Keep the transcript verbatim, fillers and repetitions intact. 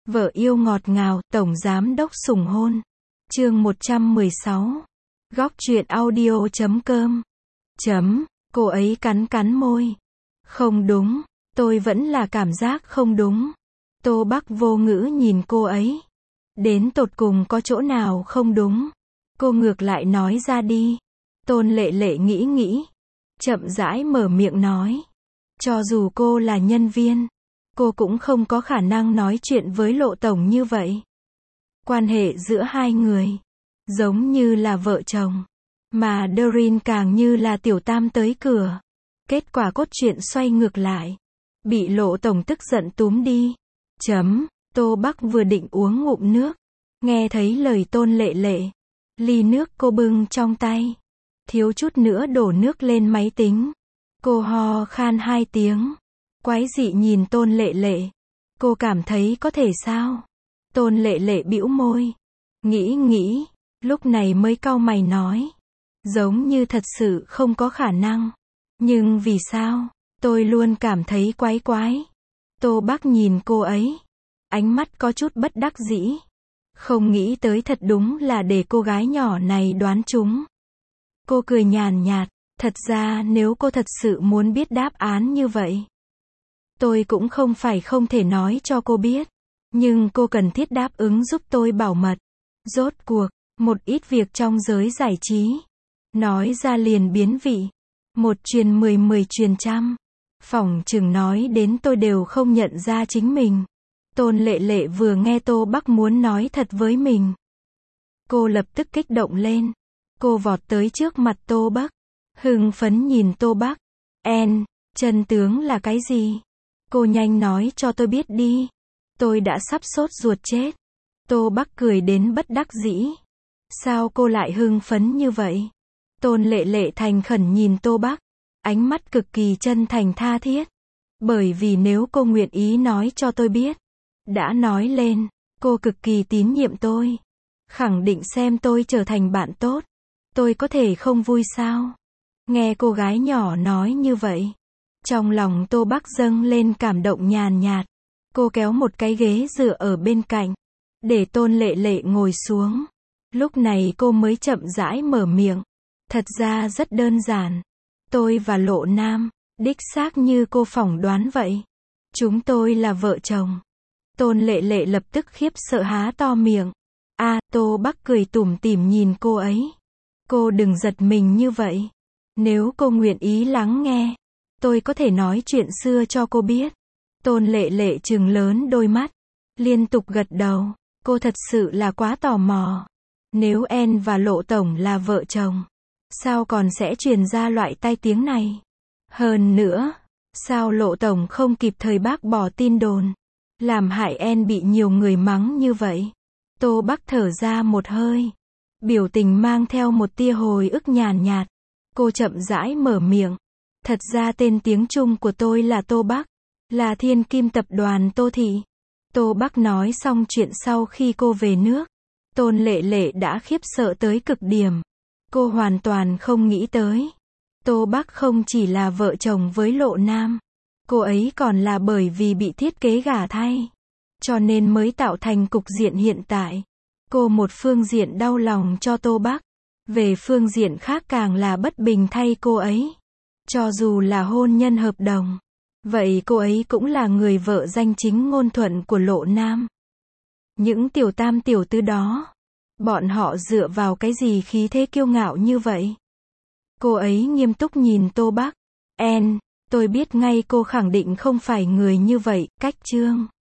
Vợ yêu ngọt ngào, tổng giám đốc sủng hôn. Chương một trăm mười sáu. Góc truyện audio chấm com. Chấm, cô ấy cắn cắn môi. Không đúng, tôi vẫn là cảm giác không đúng. Tô Bắc vô ngữ nhìn cô ấy. Đến tột cùng có chỗ nào không đúng? Cô ngược lại nói ra đi. Tôn Lệ Lệ nghĩ nghĩ, chậm rãi mở miệng nói. Cho dù cô là nhân viên, cô cũng không có khả năng nói chuyện với Lộ tổng như vậy. Quan hệ giữa hai người giống như là vợ chồng, mà Doreen càng như là tiểu tam tới cửa. Kết quả cốt truyện xoay ngược lại, bị Lộ tổng tức giận túm đi. Chấm, Tô Bắc vừa định uống ngụm nước, nghe thấy lời Tôn Lệ Lệ, ly nước cô bưng trong tay, thiếu chút nữa đổ nước lên máy tính. Cô ho khan hai tiếng, quái dị nhìn Tôn Lệ Lệ. Cô cảm thấy có thể sao? Tôn Lệ Lệ bĩu môi, nghĩ nghĩ, lúc này mới cau mày nói. Giống như thật sự không có khả năng. Nhưng vì sao? Tôi luôn cảm thấy quái quái. Tô Bắc nhìn cô ấy, ánh mắt có chút bất đắc dĩ. Không nghĩ tới thật đúng là để cô gái nhỏ này đoán trúng. Cô cười nhàn nhạt, thật ra nếu cô thật sự muốn biết đáp án như vậy, tôi cũng không phải không thể nói cho cô biết. Nhưng cô cần thiết đáp ứng giúp tôi bảo mật. Rốt cuộc, một ít việc trong giới giải trí, nói ra liền biến vị. Một truyền mười, mười truyền trăm. Phỏng chừng nói đến tôi đều không nhận ra chính mình. Tôn Lệ Lệ vừa nghe Tô Bắc muốn nói thật với mình, cô lập tức kích động lên. Cô vọt tới trước mặt Tô Bắc, hưng phấn nhìn Tô Bắc. En, chân tướng là cái gì? Cô nhanh nói cho tôi biết đi. Tôi đã sắp sốt ruột chết. Tô Bắc cười đến bất đắc dĩ. Sao cô lại hưng phấn như vậy? Tôn Lệ Lệ thành khẩn nhìn Tô Bắc, ánh mắt cực kỳ chân thành tha thiết. Bởi vì nếu cô nguyện ý nói cho tôi biết, đã nói lên, cô cực kỳ tín nhiệm tôi, khẳng định xem tôi trở thành bạn tốt, tôi có thể không vui sao? Nghe cô gái nhỏ nói như vậy, trong lòng Tô Bắc dâng lên cảm động nhàn nhạt. Cô kéo một cái ghế dựa ở bên cạnh, để Tôn Lệ Lệ ngồi xuống. Lúc này cô mới chậm rãi mở miệng. Thật ra rất đơn giản. Tôi và Lộ Nam, đích xác như cô phỏng đoán vậy. Chúng tôi là vợ chồng. Tôn Lệ Lệ lập tức khiếp sợ há to miệng. A, à, Tô Bắc cười tủm tỉm nhìn cô ấy. Cô đừng giật mình như vậy. Nếu cô nguyện ý lắng nghe, tôi có thể nói chuyện xưa cho cô biết. Tôn Lệ Lệ trừng lớn đôi mắt, liên tục gật đầu. Cô thật sự là quá tò mò. Nếu En và Lộ tổng là vợ chồng, sao còn sẽ truyền ra loại tai tiếng này? Hơn nữa, sao Lộ tổng không kịp thời bác bỏ tin đồn, làm hại En bị nhiều người mắng như vậy? Tô Bắc thở ra một hơi, biểu tình mang theo một tia hồi ức nhàn nhạt. Cô chậm rãi mở miệng. Thật ra tên tiếng Trung của tôi là Tô Bắc, là Thiên Kim tập đoàn Tô Thị. Tô Bắc nói xong chuyện sau khi cô về nước, Tôn Lệ Lệ đã khiếp sợ tới cực điểm. Cô hoàn toàn không nghĩ tới, Tô Bắc không chỉ là vợ chồng với Lộ Nam, cô ấy còn là bởi vì bị thiết kế gả thay, cho nên mới tạo thành cục diện hiện tại. Cô một phương diện đau lòng cho Tô Bắc, về phương diện khác càng là bất bình thay cô ấy. Cho dù là hôn nhân hợp đồng, vậy cô ấy cũng là người vợ danh chính ngôn thuận của Lộ Nam. Những tiểu tam tiểu tứ đó, bọn họ dựa vào cái gì khí thế kiêu ngạo như vậy? Cô ấy nghiêm túc nhìn Tô Bắc. En, tôi biết ngay cô khẳng định không phải người như vậy. Cách chương